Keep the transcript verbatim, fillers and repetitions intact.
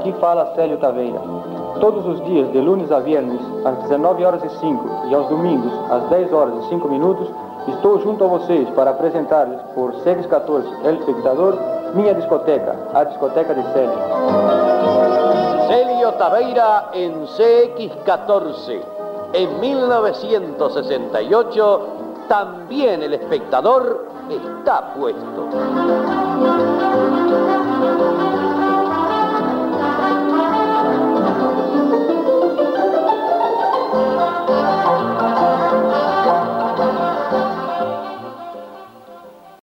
Aqui fala Célio Taveira. Todos os dias, de lunes a viernes, às dezenove horas e cinco e aos domingos, às dez horas e cinco minutos, estou junto a vocês para apresentar-lhes por C X catorze El Espectador minha discoteca, a discoteca de Célio. Célio Taveira en C X catorce. En mil novecientos sesenta y ocho, también El Espectador está puesto.